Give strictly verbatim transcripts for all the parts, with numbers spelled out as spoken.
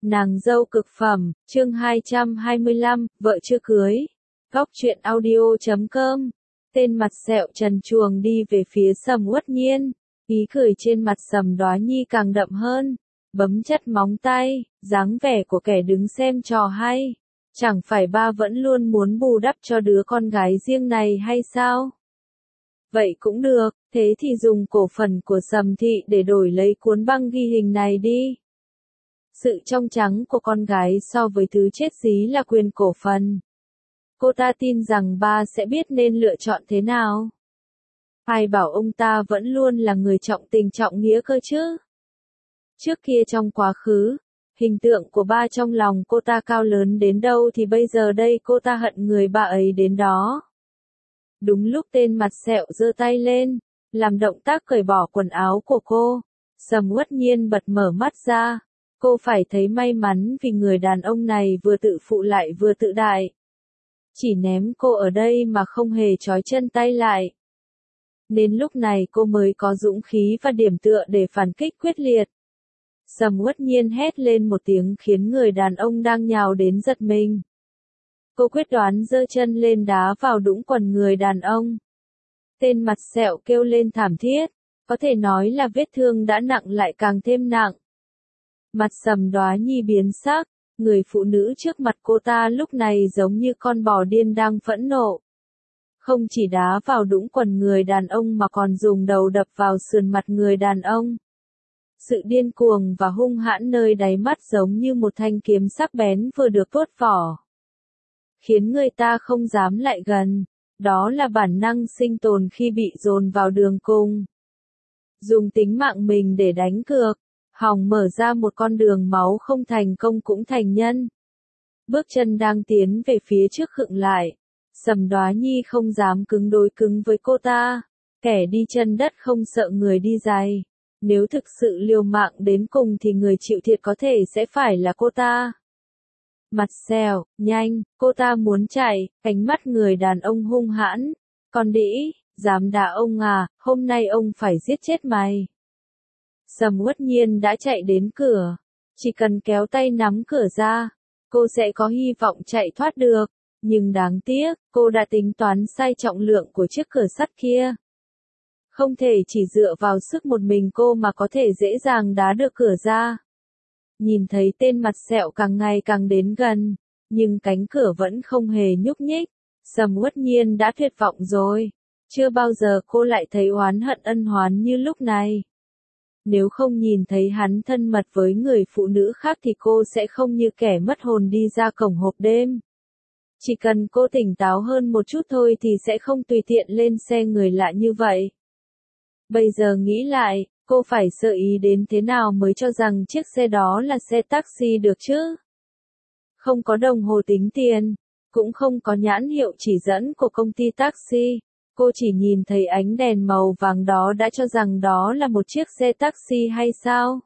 Nàng dâu cực phẩm, chương hai trăm hai mươi lăm, vợ chưa cưới. Góc truyện audio chấm com. Tên mặt sẹo trần truồng đi về phía Sầm Uất Nhiên, ý cười trên mặt Sầm Đoá Nhi càng đậm hơn, bấm chất móng tay, dáng vẻ của kẻ đứng xem trò hay. Chẳng phải ba vẫn luôn muốn bù đắp cho đứa con gái riêng này hay sao? Vậy cũng được, thế thì dùng cổ phần của Sầm Thị để đổi lấy cuốn băng ghi hình này đi. Sự trong trắng của con gái so với thứ chết dí là quyền cổ phần. Cô ta tin rằng ba sẽ biết nên lựa chọn thế nào. Ai bảo ông ta vẫn luôn là người trọng tình trọng nghĩa cơ chứ? Trước kia trong quá khứ, hình tượng của ba trong lòng cô ta cao lớn đến đâu thì bây giờ đây cô ta hận người ba ấy đến đó. Đúng lúc tên mặt sẹo giơ tay lên, làm động tác cởi bỏ quần áo của cô, Sầm Uất Nhiên bật mở mắt ra. Cô phải thấy may mắn vì người đàn ông này vừa tự phụ lại vừa tự đại. Chỉ ném cô ở đây mà không hề trói chân tay lại. Nên lúc này cô mới có dũng khí và điểm tựa để phản kích quyết liệt. Sầm Uất Nhiên hét lên một tiếng khiến người đàn ông đang nhào đến giật mình. Cô quyết đoán giơ chân lên đá vào đũng quần người đàn ông. Tên mặt sẹo kêu lên thảm thiết, có thể nói là vết thương đã nặng lại càng thêm nặng. Mặt Sầm Đoá Nhi biến sắc, người phụ nữ trước mặt cô ta lúc này giống như con bò điên đang phẫn nộ. Không chỉ đá vào đũng quần người đàn ông mà còn dùng đầu đập vào sườn mặt người đàn ông. Sự điên cuồng và hung hãn nơi đáy mắt giống như một thanh kiếm sắc bén vừa được tuốt vỏ. Khiến người ta không dám lại gần, đó là bản năng sinh tồn khi bị dồn vào đường cùng. Dùng tính mạng mình để đánh cược. Hòng mở ra một con đường máu không thành công cũng thành nhân. Bước chân đang tiến về phía trước khựng lại. Sầm Đoá Nhi không dám cứng đối cứng với cô ta. Kẻ đi chân đất không sợ người đi giày. Nếu thực sự liều mạng đến cùng thì người chịu thiệt có thể sẽ phải là cô ta. Mặt sẹo, nhanh, cô ta muốn chạy, ánh mắt người đàn ông hung hãn. Con đĩ, dám đả ông à, hôm nay ông phải giết chết mày. Sầm Uất Nhiên đã chạy đến cửa. Chỉ cần kéo tay nắm cửa ra, cô sẽ có hy vọng chạy thoát được. Nhưng đáng tiếc, cô đã tính toán sai trọng lượng của chiếc cửa sắt kia. Không thể chỉ dựa vào sức một mình cô mà có thể dễ dàng đá được cửa ra. Nhìn thấy tên mặt sẹo càng ngày càng đến gần, nhưng cánh cửa vẫn không hề nhúc nhích. Sầm Uất Nhiên đã tuyệt vọng rồi. Chưa bao giờ cô lại thấy oán hận ân oán như lúc này. Nếu không nhìn thấy hắn thân mật với người phụ nữ khác thì cô sẽ không như kẻ mất hồn đi ra cổng hộp đêm. Chỉ cần cô tỉnh táo hơn một chút thôi thì sẽ không tùy tiện lên xe người lạ như vậy. Bây giờ nghĩ lại, cô phải sợ ý đến thế nào mới cho rằng chiếc xe đó là xe taxi được chứ? Không có đồng hồ tính tiền, cũng không có nhãn hiệu chỉ dẫn của công ty taxi. Cô chỉ nhìn thấy ánh đèn màu vàng đó đã cho rằng đó là một chiếc xe taxi hay sao?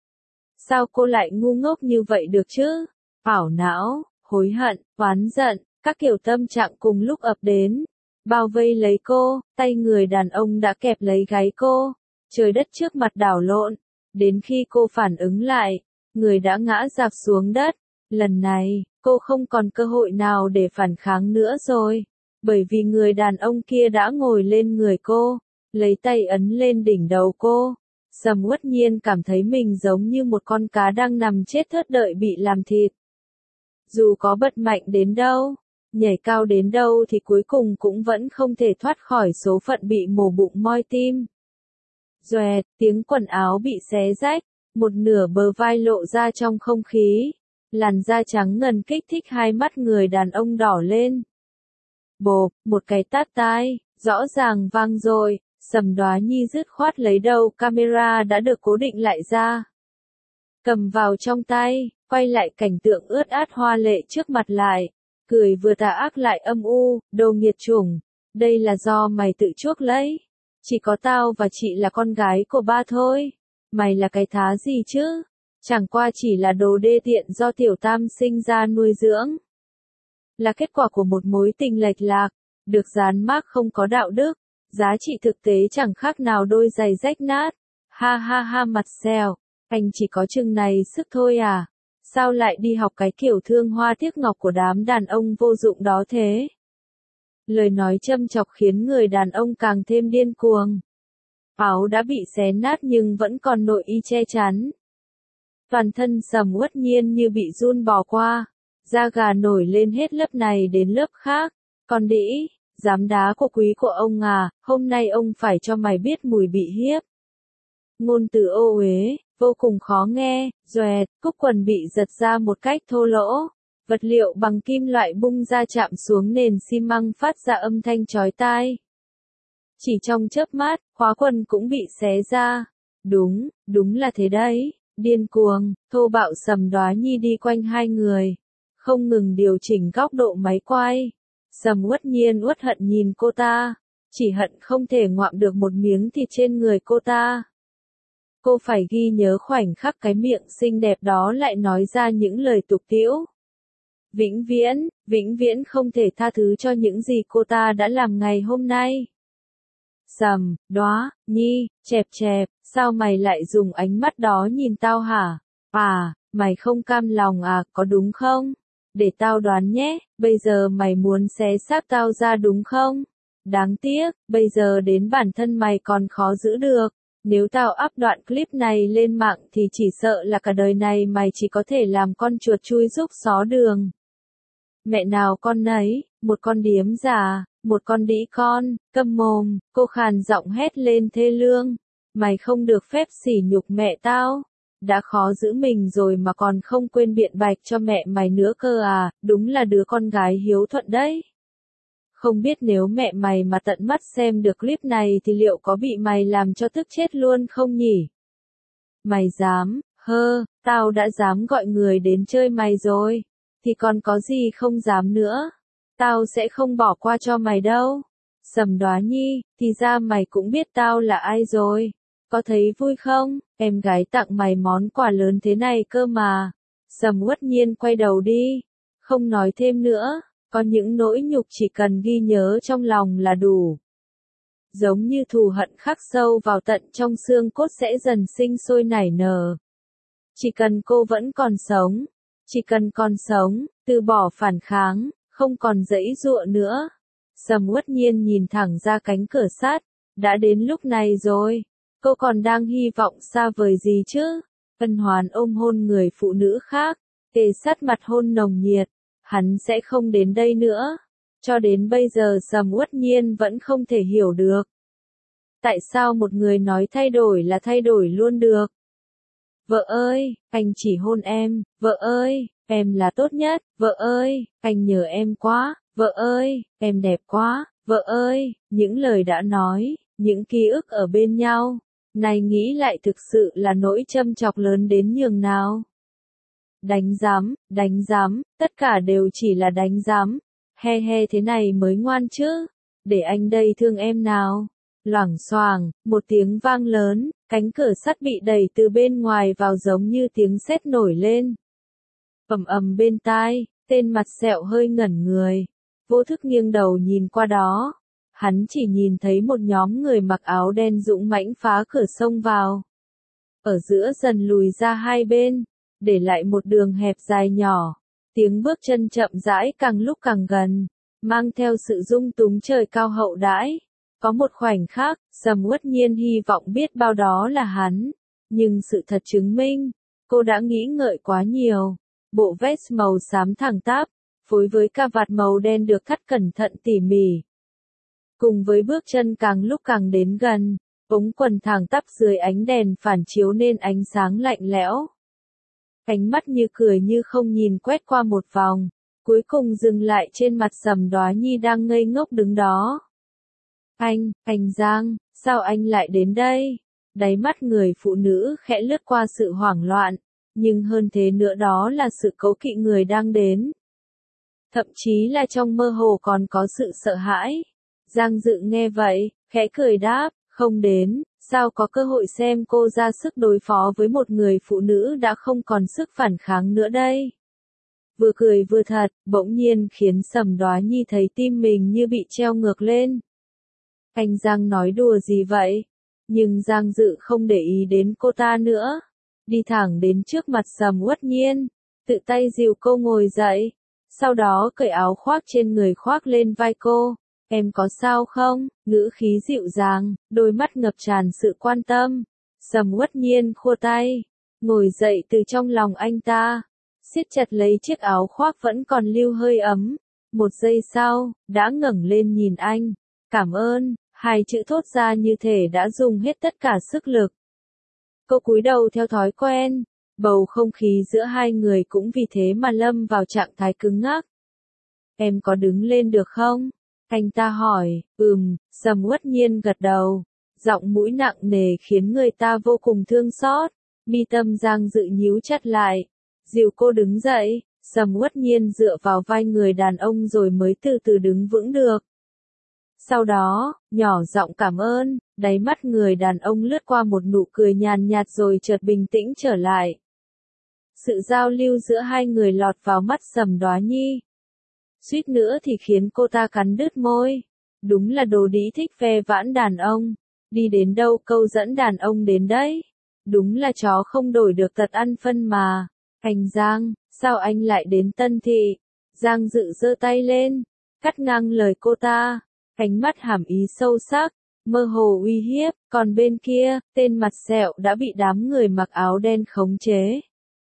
Sao cô lại ngu ngốc như vậy được chứ? Ảo não, hối hận, oán giận, các kiểu tâm trạng cùng lúc ập đến. Bao vây lấy cô, tay người đàn ông đã kẹp lấy gáy cô. Trời đất trước mặt đảo lộn. Đến khi cô phản ứng lại, người đã ngã rạp xuống đất. Lần này, cô không còn cơ hội nào để phản kháng nữa rồi. Bởi vì người đàn ông kia đã ngồi lên người cô, lấy tay ấn lên đỉnh đầu cô. Sầm Uất Nhiên cảm thấy mình giống như một con cá đang nằm chết thớt đợi bị làm thịt. Dù có bật mạnh đến đâu, nhảy cao đến đâu thì cuối cùng cũng vẫn không thể thoát khỏi số phận bị mổ bụng moi tim. Doẹt, tiếng quần áo bị xé rách, một nửa bờ vai lộ ra trong không khí. Làn da trắng ngần kích thích hai mắt người đàn ông đỏ lên. Bộp, một cái tát tai, rõ ràng vang rồi, Sầm Đoá Nhi dứt khoát lấy đầu camera đã được cố định lại ra. Cầm vào trong tay, quay lại cảnh tượng ướt át hoa lệ trước mặt lại, cười vừa tà ác lại âm u, đồ nghiệt chủng, đây là do mày tự chuốc lấy. Chỉ có tao và chị là con gái của ba thôi, mày là cái thá gì chứ, chẳng qua chỉ là đồ đê tiện do tiểu tam sinh ra nuôi dưỡng. Là kết quả của một mối tình lệch lạc, được dán mác không có đạo đức, giá trị thực tế chẳng khác nào đôi giày rách nát. Ha ha ha mặt sẹo, anh chỉ có chừng này sức thôi à? sao lại đi học cái kiểu thương hoa tiếc ngọc của đám đàn ông vô dụng đó thế? Lời nói châm chọc khiến người đàn ông càng thêm điên cuồng. Áo đã bị xé nát nhưng vẫn còn nội y che chắn. Toàn thân Sầm Uất Nhiên như bị giun bò qua, da gà nổi lên hết lớp này đến lớp khác. Con đĩ, dám đá của quý của ông à, hôm nay ông phải cho mày biết mùi bị hiếp. Ngôn từ ô uế, vô cùng khó nghe, doẹt, cúc quần bị giật ra một cách thô lỗ. Vật liệu bằng kim loại bung ra chạm xuống nền xi măng phát ra âm thanh chói tai. Chỉ trong chớp mắt, khóa quần cũng bị xé ra. Đúng, đúng là thế đấy, điên cuồng, thô bạo Sầm Đoá Nhi đi quanh hai người, không ngừng điều chỉnh góc độ máy quay. Sầm Uất Nhiên uất hận nhìn cô ta, chỉ hận không thể ngoạm được một miếng thịt trên người cô ta. Cô phải ghi nhớ khoảnh khắc cái miệng xinh đẹp đó lại nói ra những lời tục tĩu. Vĩnh viễn, vĩnh viễn không thể tha thứ cho những gì cô ta đã làm ngày hôm nay. Sầm, Đoá, Nhi, chẹp chẹp, sao mày lại dùng ánh mắt đó nhìn tao hả? À, mày không cam lòng à, có đúng không? Để tao đoán nhé, bây giờ mày muốn xé xác tao ra đúng không? Đáng tiếc, bây giờ đến bản thân mày còn khó giữ được. Nếu tao up đoạn clip này lên mạng thì chỉ sợ là cả đời này mày chỉ có thể làm con chuột chui rúc xó đường. Mẹ nào con nấy, một con điếm già, một con đĩ con, câm mồm, cô khàn giọng hét lên thê lương. Mày không được phép sỉ nhục mẹ tao. Đã khó giữ mình rồi mà còn không quên biện bạch cho mẹ mày nữa cơ à, đúng là đứa con gái hiếu thuận đấy. Không biết nếu mẹ mày mà tận mắt xem được clip này thì liệu có bị mày làm cho tức chết luôn không nhỉ? Mày dám, hơ, tao đã dám gọi người đến chơi mày rồi, thì còn có gì không dám nữa. Tao sẽ không bỏ qua cho mày đâu. Sầm Đoá Nhi, thì ra mày cũng biết tao là ai rồi. Có thấy vui không? Em gái tặng mày món quà lớn thế này cơ mà. Sầm Uất Nhiên quay đầu đi. Không nói thêm nữa. Có những nỗi nhục chỉ cần ghi nhớ trong lòng là đủ. Giống như thù hận khắc sâu vào tận trong xương cốt sẽ dần sinh sôi nảy nở. Chỉ cần cô vẫn còn sống. Chỉ cần còn sống, từ bỏ phản kháng, không còn giãy giụa nữa. Sầm Uất Nhiên nhìn thẳng ra cánh cửa sắt. Đã đến lúc này rồi. Cô còn đang hy vọng xa vời gì chứ? Ân Hoán ôm hôn người phụ nữ khác, kề sát mặt hôn nồng nhiệt. Hắn sẽ không đến đây nữa. Cho đến bây giờ Sầm Uất Nhiên vẫn không thể hiểu được. Tại sao một người nói thay đổi là thay đổi luôn được? Vợ ơi, anh chỉ hôn em. Vợ ơi, em là tốt nhất. Vợ ơi, anh nhớ em quá. Vợ ơi, em đẹp quá. Vợ ơi, những lời đã nói, những ký ức ở bên nhau. Này nghĩ lại thực sự là nỗi châm chọc lớn đến nhường nào. Đánh giám, đánh giám, tất cả đều chỉ là đánh giám. He he thế này mới ngoan chứ. Để anh đây thương em nào. Loảng xoảng, một tiếng vang lớn, cánh cửa sắt bị đẩy từ bên ngoài vào giống như tiếng sét nổi lên. Ầm ầm bên tai, tên mặt sẹo hơi ngẩn người. Vô thức nghiêng đầu nhìn qua đó. Hắn chỉ nhìn thấy một nhóm người mặc áo đen dũng mãnh phá cửa xông vào. Ở giữa dần lùi ra hai bên, để lại một đường hẹp dài nhỏ. Tiếng bước chân chậm rãi càng lúc càng gần, mang theo sự dung túng trời cao hậu đãi. Có một khoảnh khắc, Sầm Uất Nhiên hy vọng biết bao đó là hắn. Nhưng sự thật chứng minh, cô đã nghĩ ngợi quá nhiều. Bộ vest màu xám thẳng tắp, phối với cà vạt màu đen được thắt cẩn thận tỉ mỉ. Cùng với bước chân càng lúc càng đến gần, ống quần thẳng tắp dưới ánh đèn phản chiếu nên ánh sáng lạnh lẽo. Ánh mắt như cười như không nhìn quét qua một vòng, cuối cùng dừng lại trên mặt Sầm Đoá Nhi đang ngây ngốc đứng đó. Anh, anh Giang, sao anh lại đến đây? Đáy mắt người phụ nữ khẽ lướt qua sự hoảng loạn, nhưng hơn thế nữa đó là sự cố kỵ người đang đến. Thậm chí là trong mơ hồ còn có sự sợ hãi. Giang Dự nghe vậy, khẽ cười đáp, không đến, sao có cơ hội xem cô ra sức đối phó với một người phụ nữ đã không còn sức phản kháng nữa đây. Vừa cười vừa thật, bỗng nhiên khiến Sầm Đoá Nhi thấy tim mình như bị treo ngược lên. Anh Giang nói đùa gì vậy? Nhưng Giang Dự không để ý đến cô ta nữa. Đi thẳng đến trước mặt Sầm Uất Nhiên. tự tay dìu cô ngồi dậy, sau đó cởi áo khoác trên người khoác lên vai cô. Em có sao không? Ngữ khí dịu dàng, đôi mắt ngập tràn sự quan tâm. Sầm Uất Nhiên khua tay, ngồi dậy từ trong lòng anh ta, siết chặt lấy chiếc áo khoác vẫn còn lưu hơi ấm. Một giây sau, đã ngẩng lên nhìn anh. Cảm ơn, hai chữ thốt ra như thể đã dùng hết tất cả sức lực. Cô cúi đầu theo thói quen, bầu không khí giữa hai người cũng vì thế mà lâm vào trạng thái cứng ngắc. Em có đứng lên được không? Anh ta hỏi. Ừm, Sầm Uất Nhiên gật đầu. Giọng mũi nặng nề khiến người ta vô cùng thương xót. Mi tâm Giang Dự nhíu chặt lại. Dìu cô đứng dậy, Sầm Uất Nhiên dựa vào vai người đàn ông rồi mới từ từ đứng vững được. Sau đó, nhỏ giọng cảm ơn, đáy mắt người đàn ông lướt qua một nụ cười nhàn nhạt rồi chợt bình tĩnh trở lại. Sự giao lưu giữa hai người lọt vào mắt Sầm Đoá Nhi. Suýt nữa thì khiến cô ta cắn đứt môi. Đúng là đồ đĩ thích ve vãn đàn ông. Đi đến đâu câu dẫn đàn ông đến đấy. Đúng là chó không đổi được tật ăn phân mà. Anh Giang, sao anh lại đến Tân Thị? Giang Dự giơ tay lên, cắt ngang lời cô ta. Ánh mắt hàm ý sâu sắc, mơ hồ uy hiếp, còn bên kia, tên mặt sẹo đã bị đám người mặc áo đen khống chế.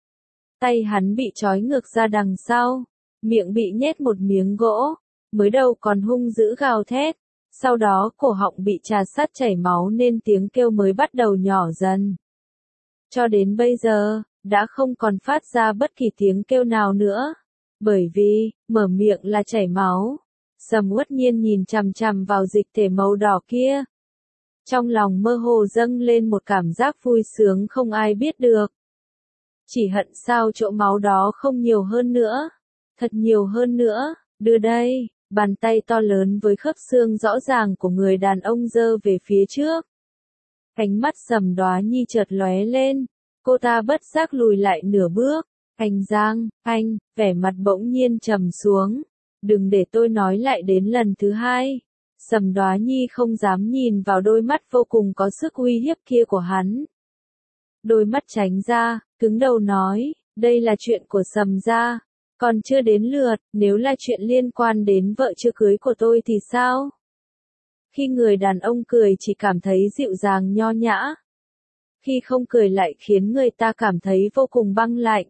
Tay hắn bị trói ngược ra đằng sau, miệng bị nhét một miếng gỗ, mới đầu còn hung dữ gào thét, sau đó cổ họng bị trà sát chảy máu nên tiếng kêu mới bắt đầu nhỏ dần. Cho đến bây giờ, đã không còn phát ra bất kỳ tiếng kêu nào nữa, bởi vì, mở miệng là chảy máu. Sầm Uất Nhiên nhìn chằm chằm vào dịch thể màu đỏ kia. Trong lòng mơ hồ dâng lên một cảm giác vui sướng không ai biết được. Chỉ hận sao chỗ máu đó không nhiều hơn nữa. Thật nhiều hơn nữa, đưa đây, bàn tay to lớn với khớp xương rõ ràng của người đàn ông giơ về phía trước. Ánh mắt Sầm Đoá Nhi chợt lóe lên, cô ta bất giác lùi lại nửa bước. Anh Giang, anh, vẻ mặt bỗng nhiên trầm xuống. Đừng để tôi nói lại đến lần thứ hai. Sầm Đoá Nhi không dám nhìn vào đôi mắt vô cùng có sức uy hiếp kia của hắn. Đôi mắt tránh ra, cứng đầu nói, đây là chuyện của Sầm gia, còn chưa đến lượt, nếu là chuyện liên quan đến vợ chưa cưới của tôi thì sao? Khi người đàn ông cười chỉ cảm thấy dịu dàng nho nhã. Khi không cười lại khiến người ta cảm thấy vô cùng băng lạnh.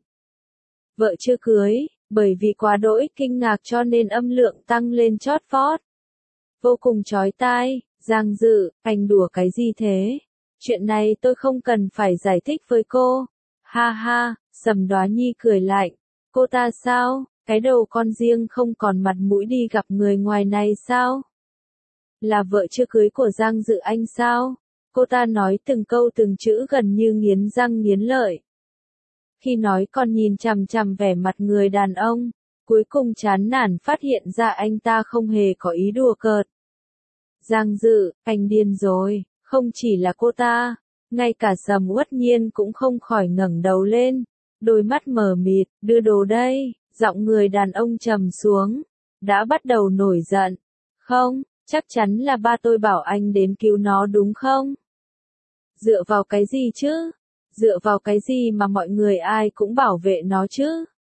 Vợ chưa cưới, bởi vì quá đỗi kinh ngạc cho nên âm lượng tăng lên chót vót. Vô cùng chói tai. Giang Dự, anh đùa cái gì thế? Chuyện này tôi không cần phải giải thích với cô. Ha ha, Sầm Đoá Nhi cười lạnh. Cô ta sao? Cái đầu con riêng không còn mặt mũi đi gặp người ngoài này sao? Là vợ chưa cưới của Giang Dự anh sao? Cô ta nói từng câu từng chữ gần như nghiến răng nghiến lợi. Khi nói còn nhìn chằm chằm vẻ mặt người đàn ông, cuối cùng chán nản phát hiện ra anh ta không hề có ý đùa cợt. Giang Dự, anh điên rồi, không chỉ là cô ta, ngay cả Sầm Uất Nhiên cũng không khỏi ngẩng đầu lên, đôi mắt mờ mịt, đưa đồ đây, giọng người đàn ông trầm xuống, đã bắt đầu nổi giận. Không, chắc chắn là ba tôi bảo anh đến cứu nó đúng không? Dựa vào cái gì chứ? Dựa vào cái gì mà mọi người ai cũng bảo vệ nó chứ?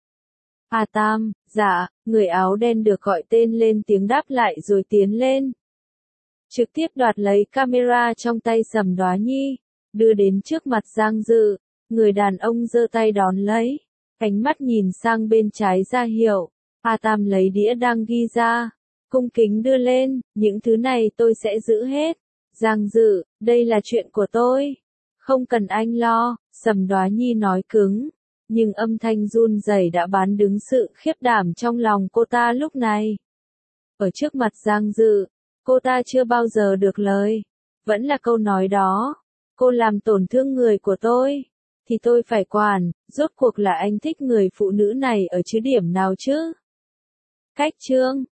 A Tam, dạ, người áo đen được gọi tên lên tiếng đáp lại rồi tiến lên. Trực tiếp đoạt lấy camera trong tay Sầm Đoá Nhi, đưa đến trước mặt Giang Dự, người đàn ông giơ tay đón lấy, ánh mắt nhìn sang bên trái ra hiệu. A Tam lấy đĩa đang ghi ra, cung kính đưa lên, những thứ này tôi sẽ giữ hết. Giang Dự, đây là chuyện của tôi. Không cần anh lo, Sầm Đoá Nhi nói cứng, nhưng âm thanh run rẩy đã bán đứng sự khiếp đảm trong lòng cô ta lúc này. Ở trước mặt Giang Dự, cô ta chưa bao giờ được lời, vẫn là câu nói đó, cô làm tổn thương người của tôi, thì tôi phải quản, rốt cuộc là anh thích người phụ nữ này ở chứ điểm nào chứ? Cách chương